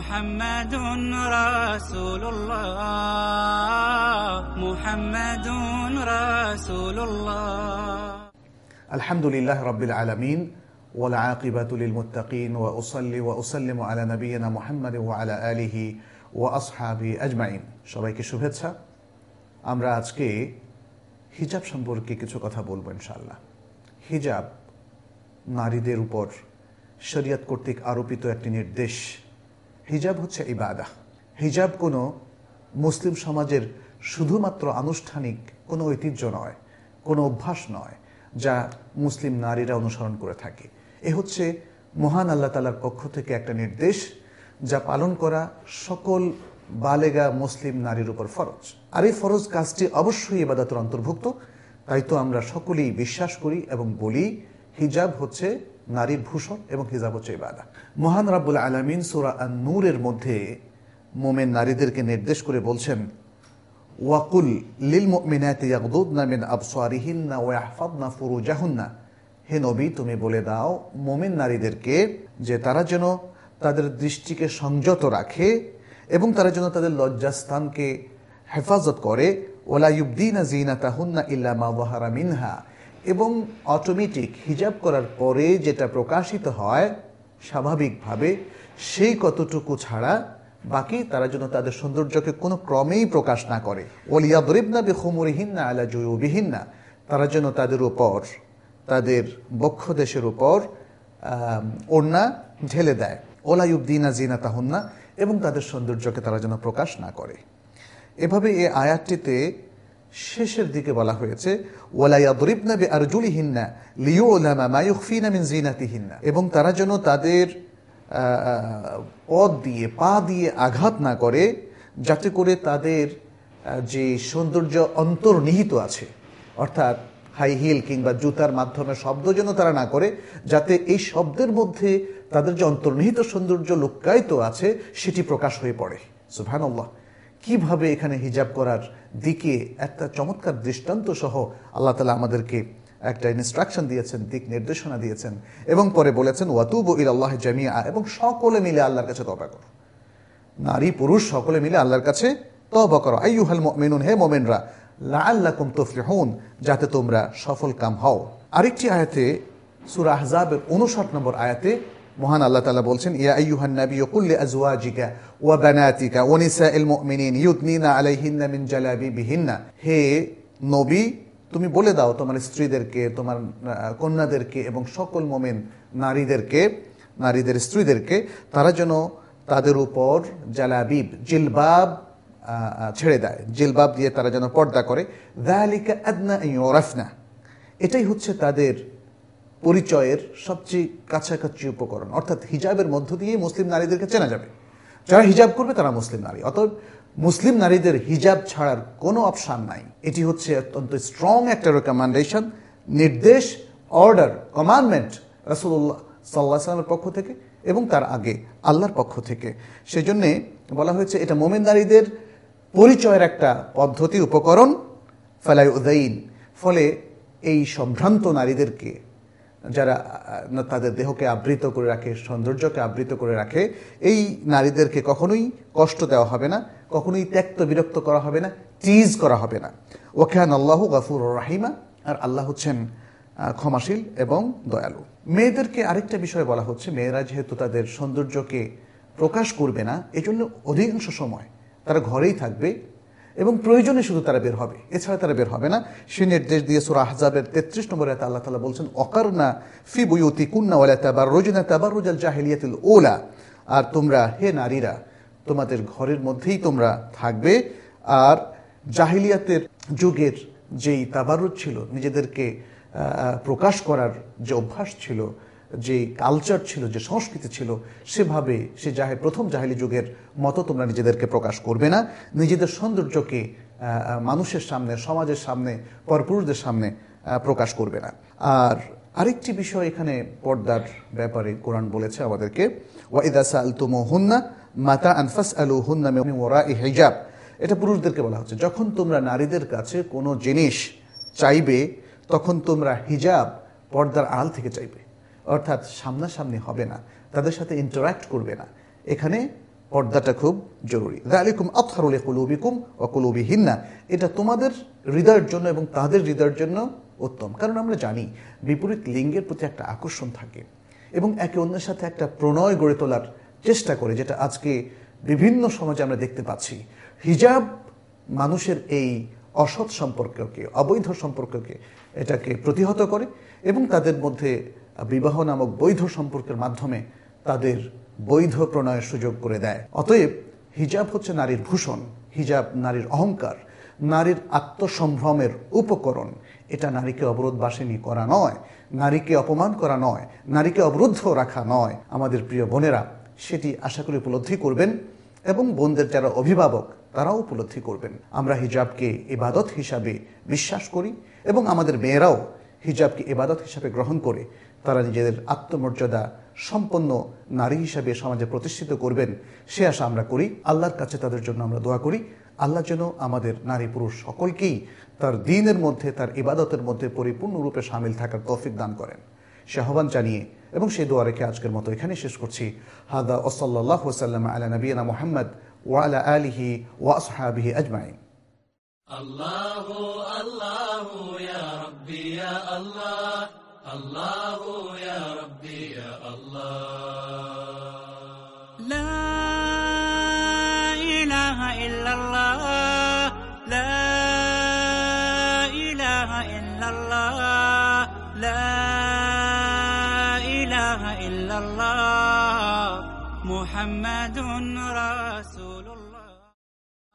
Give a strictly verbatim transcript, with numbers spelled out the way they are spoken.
মুহাম্মাদুন রাসূলুল্লাহ মুহাম্মাদুন রাসূলুল্লাহ। আলহামদুলিল্লাহ রাব্বিল আলামিন ওয়াল আকিবাতু লিল মুত্তাকিন ওয়া উসাল্লি ওয়া উসাল্লিমু আলা নাবিয়িনা মুহাম্মাদ ওয়া আলা আলিহি ওয়া আসহাবিহি আজমাইন। সবাইকে শুভেচ্ছা। আমরা আজকে হিজাব সম্পর্কে কিছু কথা বলবো ইনশাআল্লাহ। হিজাব নারীদের উপর শরীয়ত কর্তৃক আরোপিত একটি নির্দেশ। হিজাব হচ্ছে ইবাদা। হিজাব কোনো মুসলিম সমাজের শুধুমাত্র আনুষ্ঠানিক কোনো ঐতিহ্য নয়, কোনো অভ্যাস নয় যা মুসলিম নারীরা অনুসরণ করে থাকে। এ হচ্ছে মহান আল্লাহ তাআলার পক্ষ থেকে একটা নির্দেশ যা পালন করা সকল বালেগা মুসলিম নারীর উপর ফরজ। আর এই ফরজ কাজটি অবশ্যই ইবাদতের অন্তর্ভুক্ত। তাই তো আমরা সকলেই বিশ্বাস করি এবং বলি হিজাব হচ্ছে নারীর ভূষণ এবং হিজাব হচ্ছে ইবাদা। মহান রাব্বুল আলামিন সূরা আন-নূরের মধ্যে মুমিন নারীদেরকে নির্দেশ করে বলছেন, ওয়াকুল লিল মুমিনাতি ইয়াগদুদনা মিন আবসারিহিন্না ওয়া ইয়াহফাযনা ফুরুজাহুন্না। হে নবী, তুমি বলে দাও মুমিন নারীদেরকে যে তারা যেন তাদের দৃষ্টিকে সংযত রাখে এবং তারা যেন তাদের লজ্জাস্থানকে হেফাজত করে। ওয়ালা ইউবদিনা যিনাতাহুন্না ইল্লা মা যাহারা মিনহা। এবং অটোমেটিক হিজাব করার পরে যেটা প্রকাশিত হয় স্বাভাবিকভাবে সেই কতটুকু ছাড়া বাকি তারা যেন তাদের সৌন্দর্যকে কোনো ক্রমেই প্রকাশ না করে। ওয়ালিয়াদরিবনা বিখুমুরিহিন্না আলা জুয়ুবিহিন্না। তারা যেন তাদের উপর তাদের বক্ষদেশের উপর ওড়না ঢেলে দেয়। ওলা ইউবদিনা যিনাতাহুন্না। এবং তাদের সৌন্দর্যকে তারা যেন প্রকাশ না করে। এভাবে এই আয়াতটিতে শেষের দিকে বলা হয়েছে ওয়ালা ইয়াদরিবনা বিআরজুলিহিন্না লিয়ুলামা মা ইউখফিনা মিন যিনাতিহিন্না। এবং তারা যেন তাদের পদ দিয়ে পা দিয়ে আঘাত না করে যাতে করে তাদের যে সৌন্দর্য অন্তর্নিহিত আছে, অর্থাৎ হাই হিল কিংবা জুতার মাধ্যমে শব্দ যেন তারা না করে, যাতে এই শব্দের মধ্যে তাদের যে অন্তর্নিহিত সৌন্দর্য লুক্কায়িত আছে সেটি প্রকাশ হয়ে পড়ে। সুবহানাল্লাহ। কিভাবে এখানে হিজাব করার দিকে একটা চমৎকার দৃষ্টান্ত সহ আল্লাহ তাআলা আমাদেরকে একটা ইনস্ট্রাকশন দিয়েছেন, দিক নির্দেশনা দিয়েছেন এবং পরে বলেছেন ওয়াতুবু ইলাল্লাহি জামিআ। এবং সকলে মিলে আল্লাহর কাছে তওবা করো। নারী পুরুষ সকলে মিলে আল্লাহর কাছে তওবা করো। আইয়ুহাল মুমিনুন, হে মুমিনরা, লাআল্লাকুম তুফলিহুন, যাতে তোমরা সফল কাম হও। আরেকটি আয়াতে সূরা আহজাবের উনষাট নম্বর আয়াতে মহান আল্লাহ তাআলা বলছেন, ইয়া আইয়ুহান নাবিয়্যু কুল লিআজওয়াজিকা ওয়া বানাতিকা ওয়া নিসাইল মুমিনিন ইউদনিনা আলাইহিন্না মিন জালাবিবিহিন্না। হে নবী, তুমি বলে দাও তোমার স্ত্রীদেরকে, তোমার কন্যাদেরকে এবং সকল মুমিন নারীদেরকে, নারীদের স্ত্রীদেরকে তারা যেন তাদের উপর জালাবিব জিলবাব ছেড়ে দেয়, জিলবাব দিয়ে তারা যেন পর্দা করে। যালিকা আদনা আন ইউরাফনা। এটাই হচ্ছে তাদের পরিচয়ের সবচেয়ে কাছাকাছি উপকরণ। অর্থাৎ হিজাবের মধ্য দিয়ে মুসলিম নারীদেরকে চেনা যাবে। যারা হিজাব করবে তারা মুসলিম নারী। অতএব মুসলিম নারীদের হিজাব ছাড়ার কোনো অপশন নাই। এটি হচ্ছে অত্যন্ত স্ট্রং একটা রেকমেন্ডেশন, নির্দেশ, অর্ডার, কমান্ডমেন্ট রাসূলুল্লাহ সাল্লাল্লাহু আলাইহি ওয়াসাল্লামের পক্ষ থেকে এবং তার আগে আল্লাহর পক্ষ থেকে। সেজন্যে বলা হয়েছে এটা মুমিন নারীদের পরিচয়ের একটা পদ্ধতি, উপকরণ। ফালা ইউযাইন। ফলে এই সম্ভ্রান্ত নারীদেরকে, যারা তাদের দেহকে আবৃত করে রাখে, সৌন্দর্যকে আবৃত করে রাখে, এই নারীদেরকে কখনোই কষ্ট দেওয়া হবে না, কখনোই ত্যক্ত বিরক্ত করা হবে না, টিজ করা হবে না। ওয়া কানা আল্লাহু গফুরুর রাহিমা। আর আল্লাহ হচ্ছেন ক্ষমাশীল এবং দয়ালু। মেয়েদেরকে আরেকটা বিষয় বলা হচ্ছে, মেয়েরা যেহেতু তাদের সৌন্দর্যকে প্রকাশ করবে না, এজন্য অধিকাংশ সময় তারা ঘরেই থাকবে এবং প্রয়োজনে শুধু তারা বের হবে, এছাড়া তারা বের হবে না। সে নির্দেশ দিয়ে সূরা আহজাবের তেত্রিশ নম্বর আয়াতে আল্লাহ তাআলা বলছেন, ওয়াকারনা ফি বুয়ুতিকুন্না ওয়ালা তাবাররুজনা তাবাররুজাল জাহিলিয়াতিল উলা। আর তোমরা হে নারীরা তোমাদের ঘরের মধ্যেই তোমরা থাকবে। আর জাহিলিয়াতের যুগের যেই তাবাররুজ ছিল, নিজেদেরকে প্রকাশ করার যে অভ্যাস ছিল, যে কালচার ছিল, যে সংস্কৃতি ছিল, সেভাবে সে জাহে প্রথম জাহিলি যুগের মতো তোমরা নিজেদেরকে প্রকাশ করবে না। নিজেদের সৌন্দর্যকে মানুষের সামনে, সমাজের সামনে, পরপুরুষদের সামনে প্রকাশ করবে না। আর আরেকটি বিষয় এখানে পর্দার ব্যাপারে কোরআন বলেছে আমাদেরকে, ওয়া ইযা সাআলতুমুহুন্না মাতাআন ফাসআলুহুন্না মিন ওয়ারাই হিজাব। এটা পুরুষদেরকে বলা হচ্ছে, যখন তোমরা নারীদের কাছে কোনো জিনিস চাইবে তখন তোমরা হিজাব, পর্দার আড়াল থেকে চাইবে, অর্থাৎ সামনাসামনি হবে না, তাদের সাথে ইন্টারাক্ট করবে না। এখানে পর্দাটা খুব জরুরি। যালিকুম আতহারু লিকুলুবিকুম ওয়া কুলুবিহিন্না, এটা তোমাদের হৃদয়ের জন্য এবং তাদের হৃদয়ের জন্য উত্তম। কারণ আমরা জানি বিপরীত লিঙ্গের প্রতি একটা আকর্ষণ থাকে এবং একে অন্যের সাথে একটা প্রণয় গড়ে তোলার চেষ্টা করে, যেটা আজকে বিভিন্ন সমাজে আমরা দেখতে পাচ্ছি। হিজাব মানুষের এই অসৎ সম্পর্ককে, অবৈধ সম্পর্ককে এটাকে প্রতিহত করে এবং তাদের মধ্যে বিবাহ নামক বৈধ সম্পর্কের মাধ্যমে তাদের বৈধ প্রণয়ের সুযোগ করে দেয়। অতএব হিজাব হচ্ছে নারীর ভূষণ, হিজাব নারীর অহংকার, নারীর আত্মসম্ভ্রমের উপকরণ। এটা নারীকে অবরোধবাসিনী করা নয়, নারীকে অপমান করা নয়, নারীকে অবরুদ্ধ রাখা নয়। আমাদের প্রিয় বোনেরা সেটি আশা করি উপলব্ধি করবেন এবং বোনদের যারা অভিভাবক তারাও উপলব্ধি করবেন। আমরা হিজাবকে ইবাদত হিসাবে বিশ্বাস করি এবং আমাদের মেয়েরাও হিজাবকে ইবাদত হিসাবে গ্রহণ করে তারা নিজেদের আত্মমর্যাদা সম্পন্ন নারী হিসাবে সমাজে প্রতিষ্ঠিত করবেন, সে আশা আমরা করি। আল্লাহর কাছে তাদের জন্য আমরা দোয়া করি, আল্লাহ যেন আমাদের নারী পুরুষ সকলকেই তার দ্বীনের মধ্যে, তার ইবাদতের মধ্যে পরিপূর্ণরূপে শামিল থাকার তৌফিক দান করেন, সে আহ্বান জানিয়ে এবং সেই দোয়া রেখে আজকের মতো এখানে শেষ করছি। হাদা ওয়া সাল্লাল্লাহু ওয়াসাল্লাম আলা নবিয়িনা মুহাম্মদ ওয়া আলা আলিহি ওয়া আসহাবিহি আজমাইন। আল্লাহু আল্লাহু ইয়া রাব্বি ইয়া আল্লাহ, আল্লাহু ইয়া রাব্বি ইয়া আল্লাহ। লা ইলাহা ইল্লাল্লাহ, লা ইলাহা ইল্লাল্লাহ, লা ইলাহা ইল্লাল্লাহ, মুহাম্মাদুর রাসূলুল্লাহ।